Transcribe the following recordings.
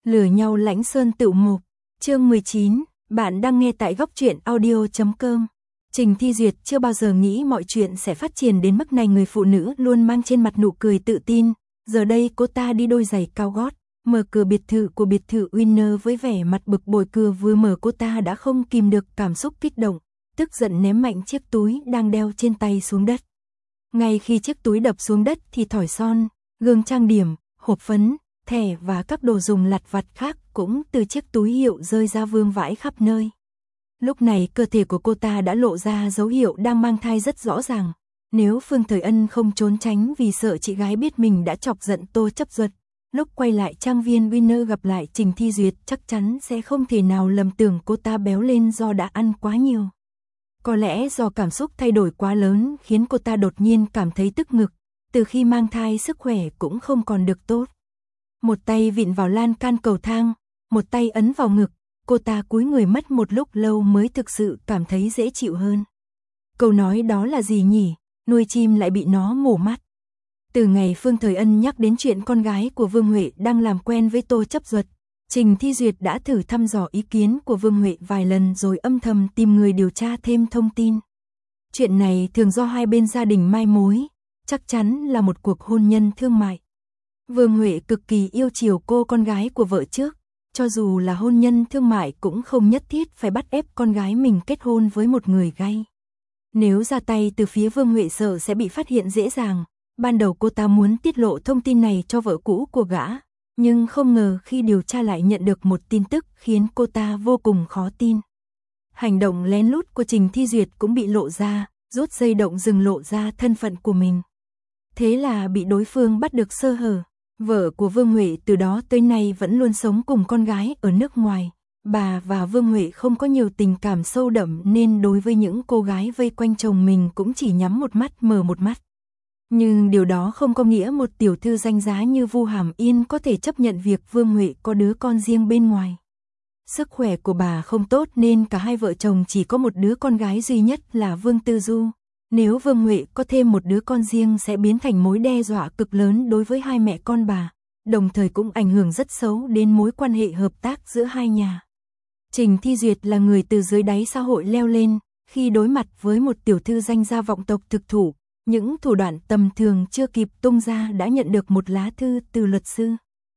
Lừa nhau Lãnh Sơn Tựu Mục, chương 19, bạn đang nghe tại góc truyện audio.com. Trình Thi Duyệt chưa bao giờ nghĩ mọi chuyện sẽ phát triển đến mức này, người phụ nữ luôn mang trên mặt nụ cười tự tin. Giờ đây cô ta đi đôi giày cao gót, mở cửa biệt thự của biệt thự Winner với vẻ mặt bực bội. Cửa vừa mở cô ta đã không kìm được cảm xúc kích động, tức giận ném mạnh chiếc túi đang đeo trên tay xuống đất. Ngay khi chiếc túi đập xuống đất thì thỏi son, gương trang điểm, hộp phấn, thẻ và các đồ dùng lặt vặt khác cũng từ chiếc túi hiệu rơi ra vương vãi khắp nơi. Lúc này cơ thể của cô ta đã lộ ra dấu hiệu đang mang thai rất rõ ràng. Nếu Phương Thời Ân không trốn tránh vì sợ chị gái biết mình đã chọc giận Tô Chấp Duật, lúc quay lại trang viên Winner gặp lại Trình Thi Duyệt chắc chắn sẽ không thể nào lầm tưởng cô ta béo lên do đã ăn quá nhiều. Có lẽ do cảm xúc thay đổi quá lớn khiến cô ta đột nhiên cảm thấy tức ngực, từ khi mang thai sức khỏe cũng không còn được tốt. Một tay vịn vào lan can cầu thang, một tay ấn vào ngực, cô ta cúi người mất một lúc lâu mới thực sự cảm thấy dễ chịu hơn. Câu nói đó là gì nhỉ? Nuôi chim lại bị nó mổ mắt. Từ ngày Phương Thời Ân nhắc đến chuyện con gái của Vương Huệ đang làm quen với Tô Chấp Duật, Trình Thi Duyệt đã thử thăm dò ý kiến của Vương Huệ vài lần rồi âm thầm tìm người điều tra thêm thông tin. Chuyện này thường do hai bên gia đình mai mối, chắc chắn là một cuộc hôn nhân thương mại. Vương Huệ cực kỳ yêu chiều cô con gái của vợ trước, cho dù là hôn nhân thương mại cũng không nhất thiết phải bắt ép con gái mình kết hôn với một người gay. Nếu ra tay từ phía Vương Huệ sợ sẽ bị phát hiện dễ dàng, ban đầu cô ta muốn tiết lộ thông tin này cho vợ cũ của gã, nhưng không ngờ khi điều tra lại nhận được một tin tức khiến cô ta vô cùng khó tin. Hành động lén lút của Trình Thi Duyệt cũng bị lộ ra, rút dây động rừng lộ ra thân phận của mình. Thế là bị đối phương bắt được sơ hở. Vợ của Vương Huệ từ đó tới nay vẫn luôn sống cùng con gái ở nước ngoài. Bà và Vương Huệ không có nhiều tình cảm sâu đậm nên đối với những cô gái vây quanh chồng mình cũng chỉ nhắm một mắt mở một mắt. Nhưng điều đó không có nghĩa một tiểu thư danh giá như Vu Hàm Yên có thể chấp nhận việc Vương Huệ có đứa con riêng bên ngoài. Sức khỏe của bà không tốt nên cả hai vợ chồng chỉ có một đứa con gái duy nhất là Vương Tư Du. Nếu Vương Huệ có thêm một đứa con riêng sẽ biến thành mối đe dọa cực lớn đối với hai mẹ con bà, đồng thời cũng ảnh hưởng rất xấu đến mối quan hệ hợp tác giữa hai nhà. Trình Thi Duyệt là người từ dưới đáy xã hội leo lên, khi đối mặt với một tiểu thư danh gia vọng tộc thực thụ, những thủ đoạn tầm thường chưa kịp tung ra đã nhận được một lá thư từ luật sư.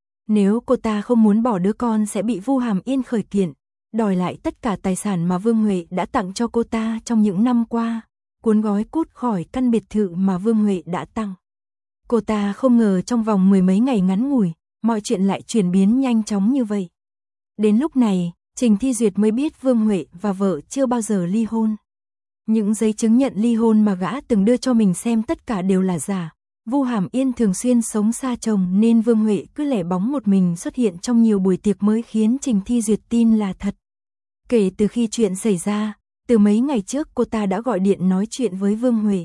Nếu cô ta không muốn bỏ đứa con sẽ bị Vu Hàm Yên khởi kiện, đòi lại tất cả tài sản mà Vương Huệ đã tặng cho cô ta trong những năm qua, cuốn gói cút khỏi căn biệt thự mà Vương Huệ đã tặng. Cô ta không ngờ trong vòng mười mấy ngày ngắn ngủi, mọi chuyện lại chuyển biến nhanh chóng như vậy. Đến lúc này, Trình Thi Duyệt mới biết Vương Huệ và vợ chưa bao giờ ly hôn. Những giấy chứng nhận ly hôn mà gã từng đưa cho mình xem tất cả đều là giả. Vu Hàm Yên thường xuyên sống xa chồng nên Vương Huệ cứ lẻ bóng một mình xuất hiện trong nhiều buổi tiệc mới khiến Trình Thi Duyệt tin là thật. Kể từ khi chuyện xảy ra, từ mấy ngày trước cô ta đã gọi điện nói chuyện với Vương Huệ.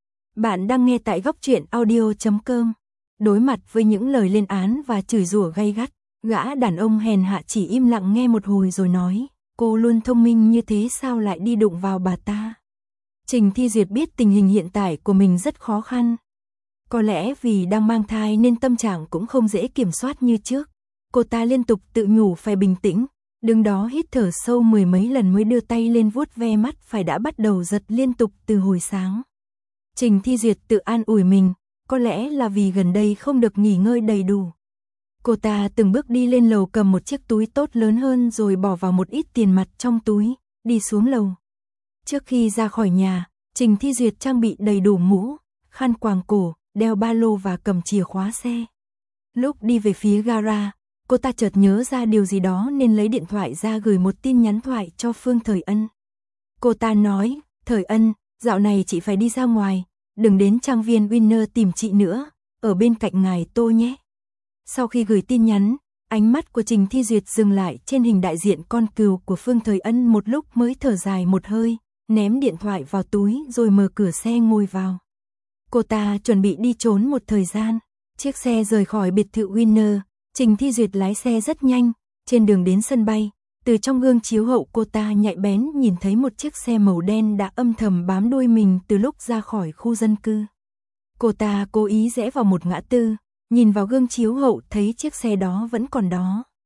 Bạn đang nghe tại góc truyện audio.com. Đối mặt với những lời lên án và chửi rủa gay gắt, gã đàn ông hèn hạ chỉ im lặng nghe một hồi rồi nói, cô luôn thông minh như thế sao lại đi đụng vào bà ta. Trình Thi Duyệt biết tình hình hiện tại của mình rất khó khăn. Có lẽ vì đang mang thai nên tâm trạng cũng không dễ kiểm soát như trước. Cô ta liên tục tự nhủ phải bình tĩnh, đứng đó hít thở sâu mười mấy lần mới đưa tay lên vuốt ve mắt phải đã bắt đầu giật liên tục từ hồi sáng. Trình Thi Duyệt tự an ủi mình, có lẽ là vì gần đây không được nghỉ ngơi đầy đủ. Cô ta từng bước đi lên lầu cầm một chiếc túi tốt lớn hơn rồi bỏ vào một ít tiền mặt trong túi, đi xuống lầu. Trước khi ra khỏi nhà, Trình Thi Duyệt trang bị đầy đủ mũ, khăn quàng cổ, đeo ba lô và cầm chìa khóa xe. Lúc đi về phía gara, cô ta chợt nhớ ra điều gì đó nên lấy điện thoại ra gửi một tin nhắn thoại cho Phương Thời Ân. Cô ta nói, Thời Ân, dạo này chị phải đi ra ngoài, đừng đến trang viên Winner tìm chị nữa, ở bên cạnh ngài Tô nhé. Sau khi gửi tin nhắn, ánh mắt của Trình Thi Duyệt dừng lại trên hình đại diện con cừu của Phương Thời Ân một lúc mới thở dài một hơi, ném điện thoại vào túi rồi mở cửa xe ngồi vào. Cô ta chuẩn bị đi trốn một thời gian. Chiếc xe rời khỏi biệt thự Winner, Trình Thi Duyệt lái xe rất nhanh, trên đường đến sân bay, từ trong gương chiếu hậu cô ta nhạy bén nhìn thấy một chiếc xe màu đen đã âm thầm bám đuôi mình từ lúc ra khỏi khu dân cư. Cô ta cố ý rẽ vào một ngã tư, nhìn vào gương chiếu hậu thấy chiếc xe đó vẫn còn đó.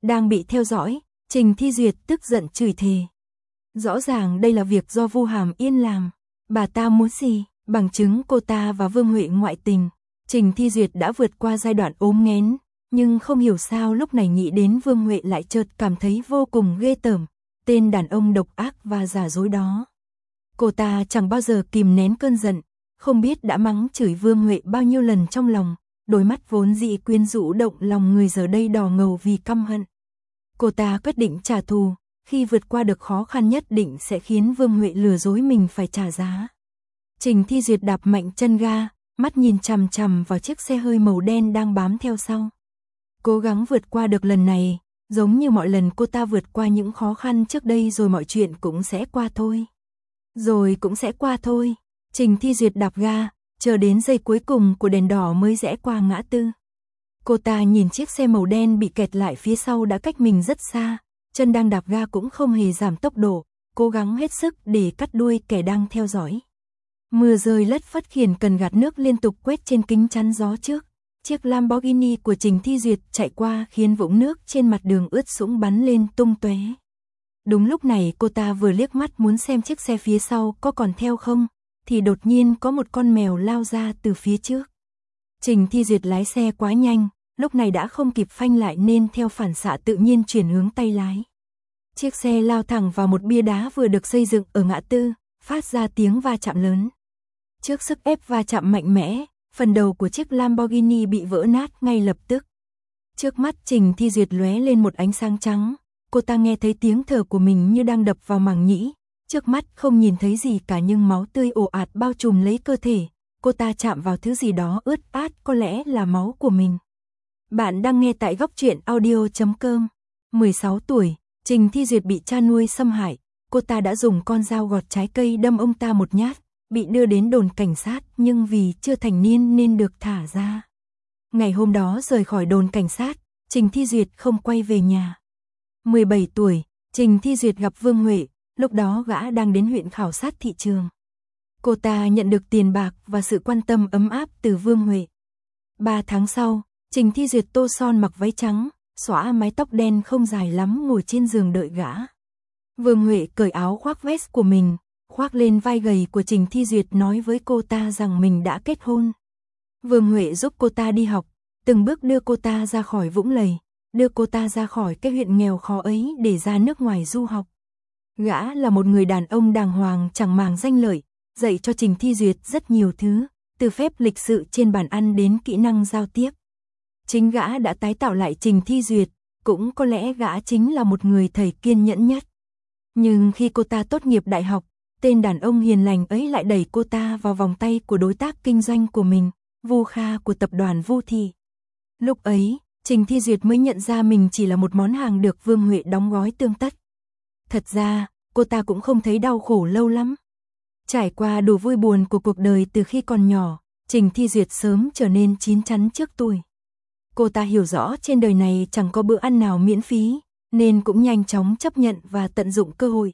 Đang bị theo dõi, Trình Thi Duyệt tức giận chửi thề. Rõ ràng đây là việc do Vu Hàm Yên làm. Bà ta muốn gì? Bằng chứng cô ta và Vương Huệ ngoại tình. Trình Thi Duyệt đã vượt qua giai đoạn ốm nghén, nhưng không hiểu sao lúc này nghĩ đến Vương Huệ lại chợt cảm thấy vô cùng ghê tởm. Tên đàn ông độc ác và giả dối đó. Cô ta chẳng bao giờ kìm nén cơn giận, không biết đã mắng chửi Vương Huệ bao nhiêu lần trong lòng, đôi mắt vốn dị quyến rũ động lòng người giờ đây đỏ ngầu vì căm hận. Cô ta quyết định trả thù, khi vượt qua được khó khăn nhất định sẽ khiến Vương Huệ lừa dối mình phải trả giá. Trình Thi Duyệt đạp mạnh chân ga, mắt nhìn chằm chằm vào chiếc xe hơi màu đen đang bám theo sau. Cố gắng vượt qua được lần này, giống như mọi lần cô ta vượt qua những khó khăn trước đây rồi mọi chuyện cũng sẽ qua thôi. Trình Thi Duyệt đạp ga, chờ đến giây cuối cùng của đèn đỏ mới rẽ qua ngã tư. Cô ta nhìn chiếc xe màu đen bị kẹt lại phía sau đã cách mình rất xa, chân đang đạp ga cũng không hề giảm tốc độ, cố gắng hết sức để cắt đuôi kẻ đang theo dõi. Mưa rơi lất phất khiến cần gạt nước liên tục quét trên kính chắn gió trước. Chiếc Lamborghini của Trình Thi Duyệt chạy qua khiến vũng nước trên mặt đường ướt sũng bắn lên tung tóe. Đúng lúc này cô ta vừa liếc mắt muốn xem chiếc xe phía sau có còn theo không, thì đột nhiên có một con mèo lao ra từ phía trước. Trình Thi Duyệt lái xe quá nhanh, lúc này đã không kịp phanh lại nên theo phản xạ tự nhiên chuyển hướng tay lái. Chiếc xe lao thẳng vào một bia đá vừa được xây dựng ở ngã tư, phát ra tiếng va chạm lớn. Trước sức ép va chạm mạnh mẽ, phần đầu của chiếc Lamborghini bị vỡ nát ngay lập tức. Trước mắt Trình Thi Duyệt lóe lên một ánh sáng trắng, cô ta nghe thấy tiếng thở của mình như đang đập vào màng nhĩ. Trước mắt không nhìn thấy gì cả nhưng máu tươi ồ ạt bao trùm lấy cơ thể. Cô ta chạm vào thứ gì đó ướt át, có lẽ là máu của mình. Bạn đang nghe tại góc truyện audio.com. 16 tuổi, Trình Thi Duyệt bị cha nuôi xâm hại. Cô ta đã dùng con dao gọt trái cây đâm ông ta một nhát, bị đưa đến đồn cảnh sát nhưng vì chưa thành niên nên được thả ra. Ngày hôm đó rời khỏi đồn cảnh sát, Trình Thi Duyệt không quay về nhà. 17 tuổi, Trình Thi Duyệt gặp Vương Huệ, lúc đó gã đang đến huyện khảo sát thị trường. Cô ta nhận được tiền bạc và sự quan tâm ấm áp từ Vương Huệ. 3 tháng sau, Trình Thi Duyệt tô son mặc váy trắng, xõa mái tóc đen không dài lắm ngồi trên giường đợi gã. Vương Huệ cởi áo khoác vest của mình, khoác lên vai gầy của Trình Thi Duyệt nói với cô ta rằng mình đã kết hôn. Vương Huệ giúp cô ta đi học, từng bước đưa cô ta ra khỏi vũng lầy, đưa cô ta ra khỏi cái huyện nghèo khó ấy để ra nước ngoài du học. Gã là một người đàn ông đàng hoàng chẳng màng danh lợi, dạy cho Trình Thi Duyệt rất nhiều thứ, từ phép lịch sự trên bàn ăn đến kỹ năng giao tiếp. Chính gã đã tái tạo lại Trình Thi Duyệt, cũng có lẽ gã chính là một người thầy kiên nhẫn nhất. Nhưng khi cô ta tốt nghiệp đại học, tên đàn ông hiền lành ấy lại đẩy cô ta vào vòng tay của đối tác kinh doanh của mình, Vu Kha của tập đoàn Vu Thị. Lúc ấy, Trình Thi Duyệt mới nhận ra mình chỉ là một món hàng được Vương Huệ đóng gói tươm tất. Thật ra, cô ta cũng không thấy đau khổ lâu lắm. Trải qua đủ vui buồn của cuộc đời từ khi còn nhỏ, Trình Thi Duyệt sớm trở nên chín chắn trước tuổi. Cô ta hiểu rõ trên đời này chẳng có bữa ăn nào miễn phí, nên cũng nhanh chóng chấp nhận và tận dụng cơ hội.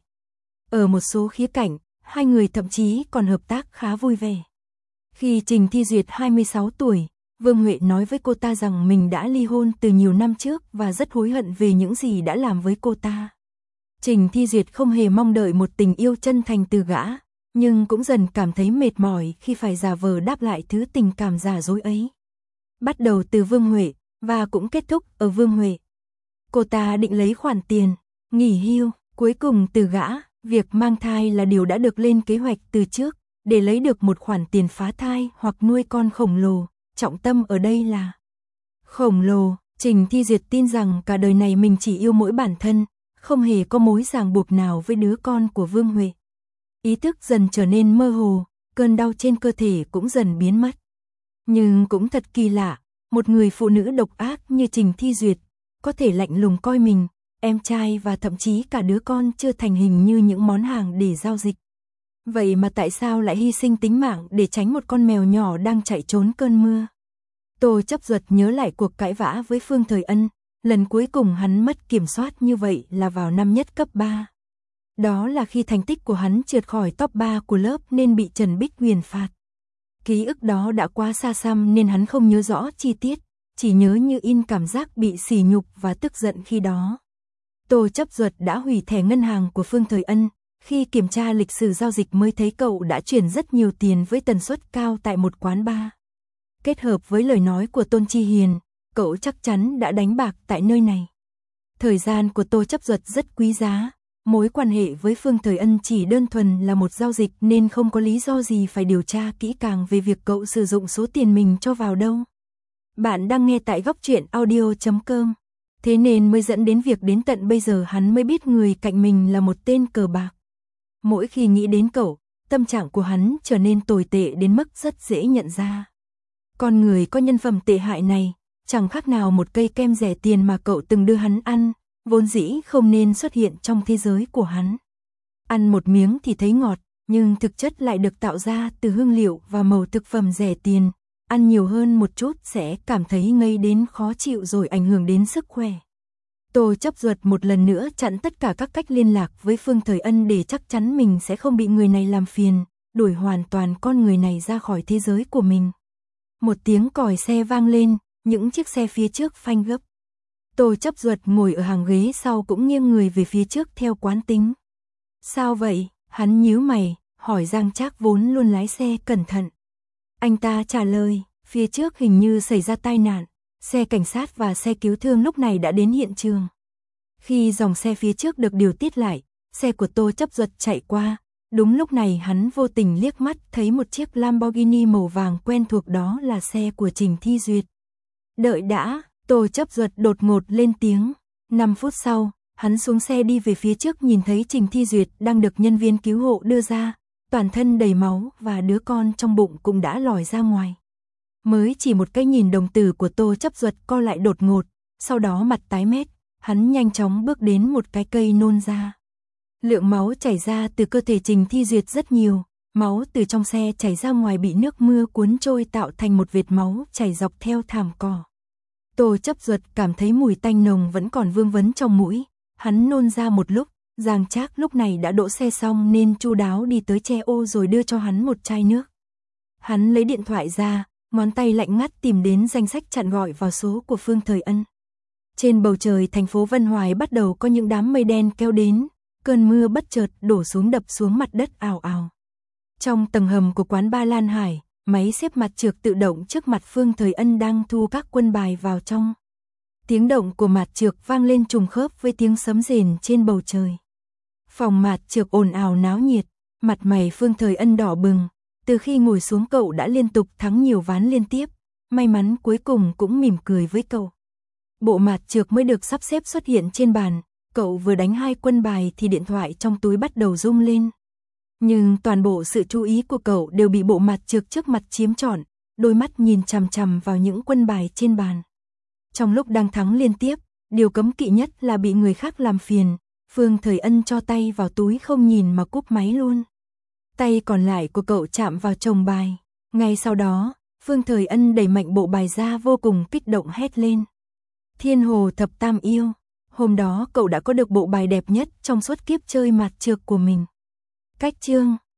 Ở một số khía cạnh, hai người thậm chí còn hợp tác khá vui vẻ. Khi Trình Thi Duyệt 26 tuổi, Vương Huệ nói với cô ta rằng mình đã ly hôn từ nhiều năm trước và rất hối hận về những gì đã làm với cô ta. Trình Thi Duyệt không hề mong đợi một tình yêu chân thành từ gã, nhưng cũng dần cảm thấy mệt mỏi khi phải giả vờ đáp lại thứ tình cảm giả dối ấy. Bắt đầu từ Vương Huệ, và cũng kết thúc ở Vương Huệ. Cô ta định lấy khoản tiền, nghỉ hưu, cuối cùng từ gã, việc mang thai là điều đã được lên kế hoạch từ trước, để lấy được một khoản tiền phá thai hoặc nuôi con khổng lồ, trọng tâm ở đây là khổng lồ. Trình Thi Duyệt tin rằng cả đời này mình chỉ yêu mỗi bản thân, không hề có mối ràng buộc nào với đứa con của Vương Huệ. Ý thức dần trở nên mơ hồ, cơn đau trên cơ thể cũng dần biến mất. Nhưng cũng thật kỳ lạ, một người phụ nữ độc ác như Trình Thi Duyệt, có thể lạnh lùng coi mình, em trai và thậm chí cả đứa con chưa thành hình như những món hàng để giao dịch. Vậy mà tại sao lại hy sinh tính mạng để tránh một con mèo nhỏ đang chạy trốn cơn mưa? Tô Chấp Duật nhớ lại cuộc cãi vã với Phương Thời Ân, lần cuối cùng hắn mất kiểm soát như vậy là vào năm nhất cấp 3. Đó là khi thành tích của hắn trượt khỏi top 3 của lớp nên bị Trần Bích Huyền phạt. Ký ức đó đã quá xa xăm nên hắn không nhớ rõ chi tiết, chỉ nhớ như in cảm giác bị sỉ nhục và tức giận khi đó. Tô Chấp Duật đã hủy thẻ ngân hàng của Phương Thời Ân, khi kiểm tra lịch sử giao dịch mới thấy cậu đã chuyển rất nhiều tiền với tần suất cao tại một quán bar. Kết hợp với lời nói của Tôn Chi Hiền, cậu chắc chắn đã đánh bạc tại nơi này. Thời gian của Tô Chấp Duật rất quý giá, mối quan hệ với Phương Thời Ân chỉ đơn thuần là một giao dịch nên không có lý do gì phải điều tra kỹ càng về việc cậu sử dụng số tiền mình cho vào đâu. Bạn đang nghe tại góc truyện audio.com. Thế nên mới dẫn đến việc đến tận bây giờ hắn mới biết người cạnh mình là một tên cờ bạc. Mỗi khi nghĩ đến cậu, tâm trạng của hắn trở nên tồi tệ đến mức rất dễ nhận ra. Con người có nhân phẩm tệ hại này, chẳng khác nào một cây kem rẻ tiền mà cậu từng đưa hắn ăn, vốn dĩ không nên xuất hiện trong thế giới của hắn. Ăn một miếng thì thấy ngọt, nhưng thực chất lại được tạo ra từ hương liệu và màu thực phẩm rẻ tiền. Ăn nhiều hơn một chút sẽ cảm thấy ngấy đến khó chịu rồi ảnh hưởng đến sức khỏe. Tô Chấp Duật một lần nữa chặn tất cả các cách liên lạc với Phương Thời Ân để chắc chắn mình sẽ không bị người này làm phiền, đuổi hoàn toàn con người này ra khỏi thế giới của mình. Một tiếng còi xe vang lên, những chiếc xe phía trước phanh gấp. Tô Chấp Duật ngồi ở hàng ghế sau cũng nghiêng người về phía trước theo quán tính. Sao vậy? Hắn nhíu mày, hỏi Giang Trác vốn luôn lái xe cẩn thận. Anh ta trả lời, phía trước hình như xảy ra tai nạn, xe cảnh sát và xe cứu thương lúc này đã đến hiện trường. Khi dòng xe phía trước được điều tiết lại, xe của Tô Chấp Duật chạy qua, đúng lúc này hắn vô tình liếc mắt thấy một chiếc Lamborghini màu vàng quen thuộc, đó là xe của Trình Thi Duyệt. Đợi đã, Tô Chấp Duật đột ngột lên tiếng. 5 phút sau, hắn xuống xe đi về phía trước, nhìn thấy Trình Thi Duyệt đang được nhân viên cứu hộ đưa ra, toàn thân đầy máu và đứa con trong bụng cũng đã lòi ra ngoài. Mới chỉ một cái nhìn, đồng tử của Tô Chấp Duật co lại đột ngột, sau đó mặt tái mét, hắn nhanh chóng bước đến một cái cây nôn ra. Lượng máu chảy ra từ cơ thể Trình Thi Duyệt rất nhiều, máu từ trong xe chảy ra ngoài bị nước mưa cuốn trôi tạo thành một vệt máu chảy dọc theo thảm cỏ. Tô Chấp Duật cảm thấy mùi tanh nồng vẫn còn vương vấn trong mũi, hắn nôn ra một lúc. Giang Trác lúc này đã đỗ xe xong nên chu đáo đi tới che ô rồi đưa cho hắn một chai nước. Hắn lấy điện thoại ra, ngón tay lạnh ngắt tìm đến danh sách chặn gọi vào số của Phương Thời Ân. Trên bầu trời thành phố Vân Hoài bắt đầu có những đám mây đen kéo đến, cơn mưa bất chợt đổ xuống đập xuống mặt đất ào ào. Trong tầng hầm của quán bar Lan Hải, máy xếp mặt trược tự động trước mặt Phương Thời Ân đang thu các quân bài vào trong. Tiếng động của mặt trược vang lên trùng khớp với tiếng sấm rền trên bầu trời. Phòng mặt trược ồn ào náo nhiệt, mặt mày Phương Thời Ân đỏ bừng, từ khi ngồi xuống cậu đã liên tục thắng nhiều ván liên tiếp, may mắn cuối cùng cũng mỉm cười với cậu. Bộ mặt trược mới được sắp xếp xuất hiện trên bàn, cậu vừa đánh 2 quân bài thì điện thoại trong túi bắt đầu rung lên. Nhưng toàn bộ sự chú ý của cậu đều bị bộ mặt trược trước mặt chiếm trọn, đôi mắt nhìn chằm chằm vào những quân bài trên bàn. Trong lúc đang thắng liên tiếp, điều cấm kỵ nhất là bị người khác làm phiền. Phương Thời Ân cho tay vào túi không nhìn mà cúp máy luôn. Tay còn lại của cậu chạm vào chồng bài. Ngay sau đó, Phương Thời Ân đẩy mạnh bộ bài ra, vô cùng kích động hét lên. Thiên Hồ Thập Tam Yêu. Hôm đó cậu đã có được bộ bài đẹp nhất trong suốt kiếp chơi mặt trược của mình. Cách chương